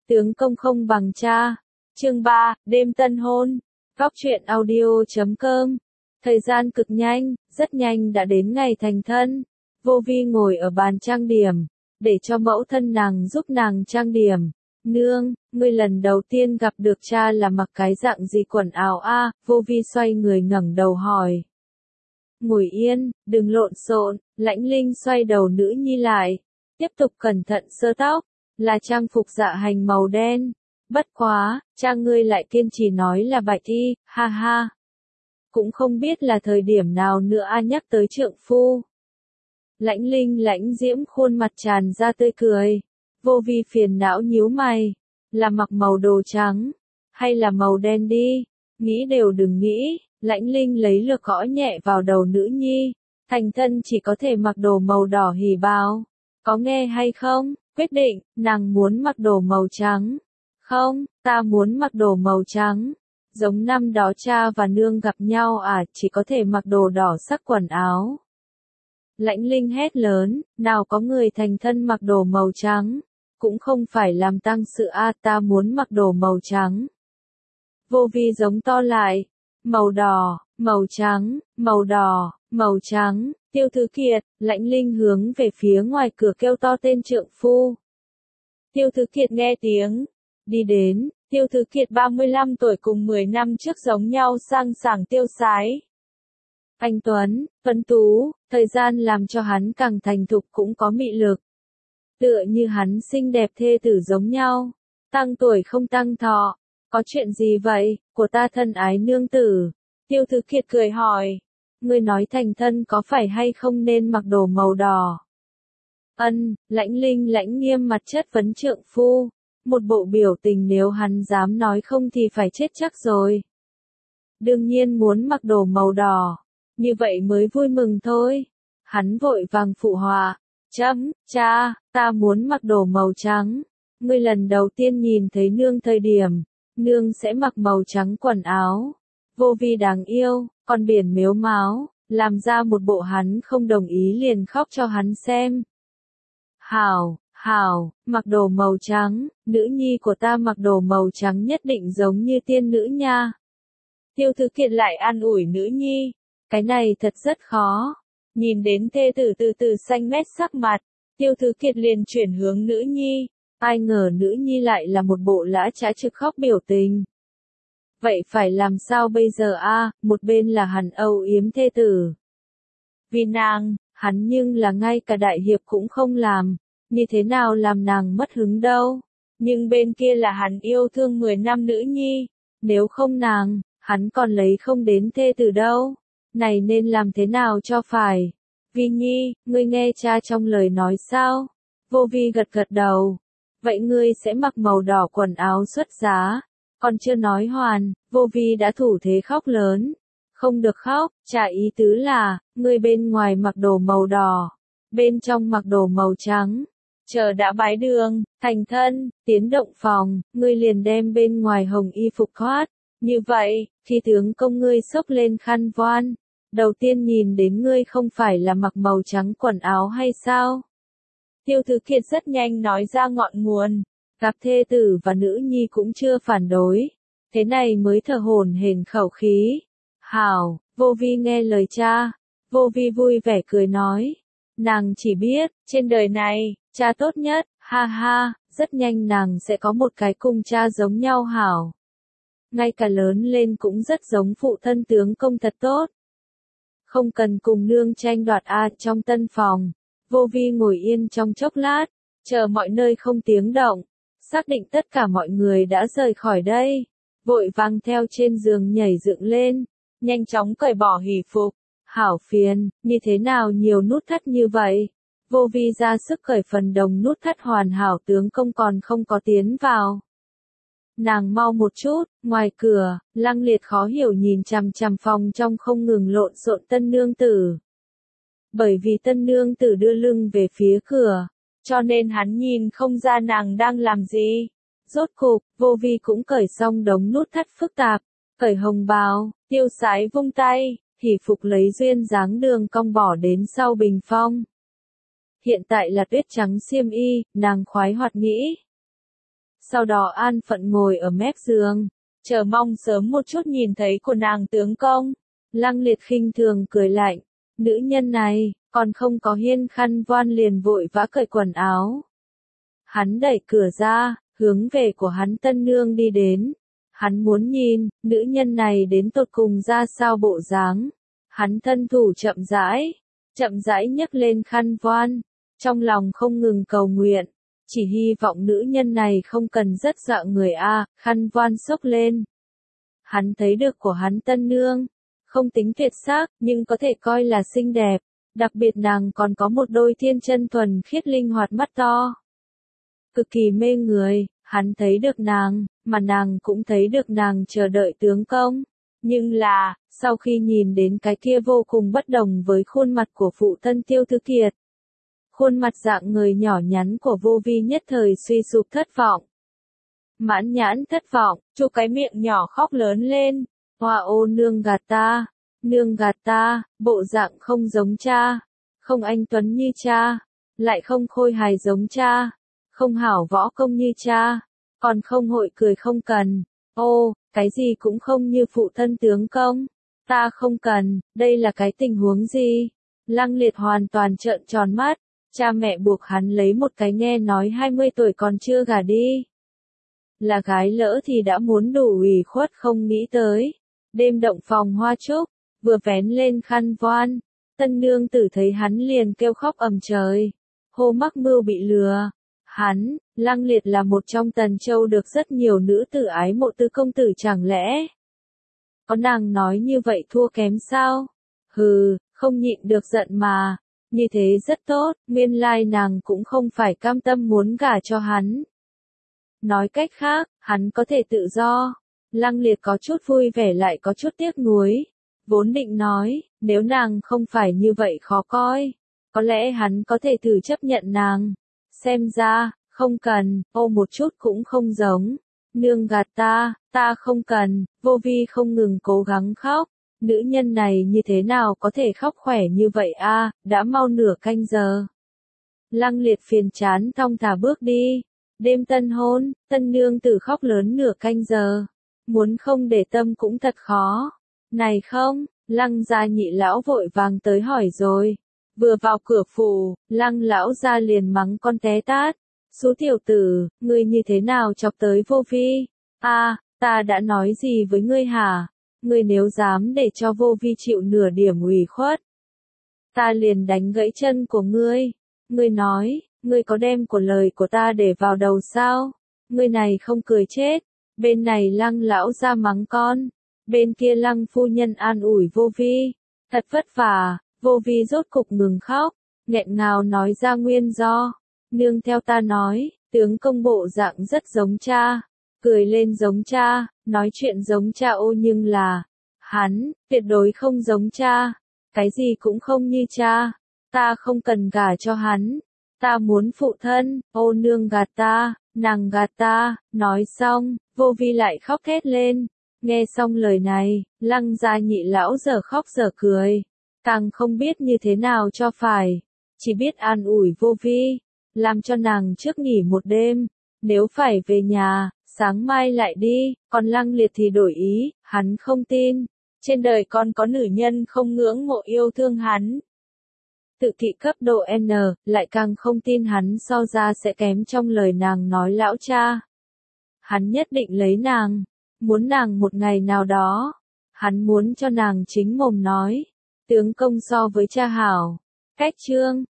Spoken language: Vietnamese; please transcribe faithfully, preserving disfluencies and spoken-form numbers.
Tướng công không bằng cha. Chương ba, đêm tân hôn. Góc truyện audio chấm com. Thời gian cực nhanh, rất nhanh đã đến ngày thành thân. Vô Vi ngồi ở bàn trang điểm, để cho mẫu thân nàng giúp nàng trang điểm. Nương, ngươi lần đầu tiên gặp được cha là mặc cái dạng gì quần áo a? Vô Vi xoay người ngẩng đầu hỏi. Ngồi yên, đừng lộn xộn. Lãnh Linh xoay đầu nữ nhi lại, tiếp tục cẩn thận sơ tóc, là trang phục dạ hành màu đen. Bất quá, cha ngươi lại kiên trì nói là bạch y, ha ha. Cũng không biết là thời điểm nào nữa a nhắc tới trượng phu. Lãnh Linh lãnh diễm khuôn mặt tràn ra tươi cười. Vô Vi phiền não nhíu mày, là mặc màu đồ trắng, hay là màu đen đi, nghĩ đều đừng nghĩ. Lãnh Linh lấy lược gõ nhẹ vào đầu nữ nhi, thành thân chỉ có thể mặc đồ màu đỏ hỉ bào, có nghe hay không? Quyết định, nàng muốn mặc đồ màu trắng. Không, ta muốn mặc đồ màu trắng. Giống năm đó cha và nương gặp nhau à, chỉ có thể mặc đồ đỏ sắc quần áo. Lãnh Linh hét lớn, nào có người thành thân mặc đồ màu trắng, cũng không phải làm tăng sự a, ta muốn mặc đồ màu trắng. Vô Vi giống to lại, màu đỏ, màu trắng, màu đỏ, màu trắng. Tiêu Thứ Kiệt, Lãnh Linh hướng về phía ngoài cửa kêu to tên trượng phu. Tiêu Thứ Kiệt nghe tiếng, đi đến. Tiêu Thứ Kiệt ba mươi lăm tuổi cùng mười năm trước giống nhau sang sảng tiêu sái. Anh Tuấn, tuấn tú, thời gian làm cho hắn càng thành thục cũng có mị lực. Tựa như hắn xinh đẹp thê tử giống nhau, tăng tuổi không tăng thọ. Có chuyện gì vậy, của ta thân ái nương tử? Tiêu Thứ Kiệt cười hỏi. Ngươi nói thành thân có phải hay không nên mặc đồ màu đỏ? Ân, Lãnh Linh lãnh nghiêm mặt chất vấn trượng phu. Một bộ biểu tình nếu hắn dám nói không thì phải chết chắc rồi. Đương nhiên muốn mặc đồ màu đỏ, như vậy mới vui mừng thôi. Hắn vội vàng phụ họa. Chấm, cha, ta muốn mặc đồ màu trắng. Ngươi lần đầu tiên nhìn thấy nương thời điểm, nương sẽ mặc màu trắng quần áo. Vô Vi đáng yêu, con biển mếu máo, làm ra một bộ hắn không đồng ý liền khóc cho hắn xem. Hảo, hảo, mặc đồ màu trắng, nữ nhi của ta mặc đồ màu trắng nhất định giống như tiên nữ nha. Tiêu Thứ Kiệt lại an ủi nữ nhi, cái này thật rất khó. Nhìn đến thê tử từ từ xanh mét sắc mặt, Tiêu Thứ Kiệt liền chuyển hướng nữ nhi, ai ngờ nữ nhi lại là một bộ lã chã trực khóc biểu tình. Vậy phải làm sao bây giờ a? Một bên là hắn âu yếm thê tử. Vì nàng, hắn nhưng là ngay cả đại hiệp cũng không làm, như thế nào làm nàng mất hứng đâu. Nhưng bên kia là hắn yêu thương mười năm nữ nhi, nếu không nàng, hắn còn lấy không đến thê tử đâu. Này nên làm thế nào cho phải? Vi Nhi, ngươi nghe cha trong lời nói sao? Vô Vi gật gật đầu. Vậy ngươi sẽ mặc màu đỏ quần áo xuất giá. Còn chưa nói hoàn, Vô Vi đã thủ thế khóc lớn. Không được khóc, cha ý tứ là, ngươi bên ngoài mặc đồ màu đỏ, bên trong mặc đồ màu trắng. Chờ đã bái đường, thành thân, tiến động phòng, ngươi liền đem bên ngoài hồng y phục khoát. Như vậy, khi tướng công ngươi xốc lên khăn voan, đầu tiên nhìn đến ngươi không phải là mặc màu trắng quần áo hay sao? Tiêu Thứ Kiệt rất nhanh nói ra ngọn nguồn. Gặp thê tử và nữ nhi cũng chưa phản đối. Thế này mới thở hổn hển khẩu khí. Hảo, Vô Vi nghe lời cha. Vô Vi vui vẻ cười nói. Nàng chỉ biết, trên đời này, cha tốt nhất, ha ha, rất nhanh nàng sẽ có một cái cùng cha giống nhau hảo. Ngay cả lớn lên cũng rất giống phụ thân tướng công thật tốt. Không cần cùng nương tranh đoạt a. Trong tân phòng, Vô Vi ngồi yên trong chốc lát, chờ mọi nơi không tiếng động. Xác định tất cả mọi người đã rời khỏi đây, vội vàng theo trên giường nhảy dựng lên, nhanh chóng cởi bỏ hỉ phục. Hảo phiền, như thế nào nhiều nút thắt như vậy? Vô Vi ra sức cởi phần đồng nút thắt hoàn hảo tướng công còn không có tiến vào. Nàng mau một chút, ngoài cửa, Lăng Liệt khó hiểu nhìn chằm chằm phòng trong không ngừng lộn xộn tân nương tử. Bởi vì tân nương tử đưa lưng về phía cửa, cho nên hắn nhìn không ra nàng đang làm gì. Rốt cục, Vô Vi cũng cởi xong đống nút thắt phức tạp, cởi hồng bào, tiêu sái vung tay, hỉ phục lấy duyên dáng đường cong bỏ đến sau bình phong. Hiện tại là tuyết trắng xiêm y, nàng khoái hoạt nghĩ. sau đó an phận ngồi ở mép giường, chờ mong sớm một chút nhìn thấy của nàng tướng công. Lăng Liệt khinh thường cười lạnh, nữ nhân này, còn không có hiên khăn voan liền vội vã cởi quần áo. Hắn đẩy cửa ra, hướng về của hắn tân nương đi đến. Hắn muốn nhìn, nữ nhân này đến tột cùng ra sao bộ dáng. Hắn thân thủ chậm rãi, chậm rãi nhấc lên khăn voan, trong lòng không ngừng cầu nguyện, chỉ hy vọng nữ nhân này không cần rất dọa người a, khăn voan xốc lên. Hắn thấy được của hắn tân nương, không tính tuyệt sắc, nhưng có thể coi là xinh đẹp, đặc biệt nàng còn có một đôi thiên chân thuần khiết linh hoạt mắt to. Cực kỳ mê người, hắn thấy được nàng, mà nàng cũng thấy được nàng chờ đợi tướng công. Nhưng là, sau khi nhìn đến cái kia vô cùng bất đồng với khuôn mặt của phụ thân Tiêu Thư Kiệt, khuôn mặt dạng người nhỏ nhắn của Vô Vi nhất thời suy sụp thất vọng. Mãn nhãn thất vọng, chu cái miệng nhỏ khóc lớn lên, hoa ô nương gạt ta, nương gạt ta, bộ dạng không giống cha, không anh tuấn như cha, lại không khôi hài giống cha, không hảo võ công như cha, còn không hội cười không cần, ô, cái gì cũng không như phụ thân tướng công, ta không cần, đây là cái tình huống gì? Lăng Liệt hoàn toàn trợn tròn mắt, cha mẹ buộc hắn lấy một cái nghe nói hai mươi tuổi còn chưa gả đi. Là gái lỡ thì đã muốn đủ ủy khuất không nghĩ tới. Đêm động phòng hoa trúc, vừa vén lên khăn voan, tân nương tử thấy hắn liền kêu khóc ầm trời. Hô mắc mưu bị lừa. Hắn, Lăng Liệt là một trong Tần Châu được rất nhiều nữ tử ái mộ tư công tử chẳng lẽ. Có nàng nói như vậy thua kém sao? Hừ, không nhịn được giận mà. Như thế rất tốt, nguyên lai nàng cũng không phải cam tâm muốn gả cho hắn. Nói cách khác, hắn có thể tự do. Lăng Liệt có chút vui vẻ lại có chút tiếc nuối. Vốn định nói, nếu nàng không phải như vậy khó coi, có lẽ hắn có thể thử chấp nhận nàng. Xem ra, không cần, ô một chút cũng không giống. Nương gạt ta, ta không cần, Vô Vi không ngừng cố gắng khóc. Nữ nhân này như thế nào có thể khóc khỏe như vậy a, đã mau nửa canh giờ. Lăng Liệt phiền chán thong thả bước đi. Đêm tân hôn, tân nương tử khóc lớn nửa canh giờ. Muốn không để tâm cũng thật khó. Này không, Lăng gia nhị lão vội vàng tới hỏi rồi. Vừa vào cửa phủ, Lăng lão gia liền mắng con té tát. Số tiểu tử, ngươi như thế nào chọc tới Vô Vi? A, ta đã nói gì với ngươi hả? Ngươi nếu dám để cho Vô Vi chịu nửa điểm ủy khuất, ta liền đánh gãy chân của ngươi. Ngươi nói, ngươi có đem của lời của ta để vào đầu sao? Ngươi này không cười chết. Bên này Lăng lão gia mắng con, bên kia Lăng phu nhân an ủi Vô Vi. Thật vất vả, Vô Vi rốt cục ngừng khóc, nghẹn ngào nói ra nguyên do. Nương theo ta nói, tướng công bộ dạng rất giống cha, cười lên giống cha, nói chuyện giống cha ô nhưng là, hắn, tuyệt đối không giống cha, cái gì cũng không như cha, ta không cần gả cho hắn, ta muốn phụ thân, ô nương gạt ta, nàng gạt ta, nói xong, Vô Vi lại khóc thét lên, nghe xong lời này, Lăng gia nhị lão giờ khóc giờ cười, càng không biết như thế nào cho phải, chỉ biết an ủi Vô Vi, làm cho nàng trước nghỉ một đêm, nếu phải về nhà, sáng mai lại đi, còn Lăng Liệt thì đổi ý, hắn không tin, trên đời còn có nữ nhân không ngưỡng mộ yêu thương hắn. Tự kỷ cấp độ N, lại càng không tin hắn so ra sẽ kém trong lời nàng nói lão cha. Hắn nhất định lấy nàng, muốn nàng một ngày nào đó, hắn muốn cho nàng chính mồm nói, tướng công so với cha hảo, cách chương.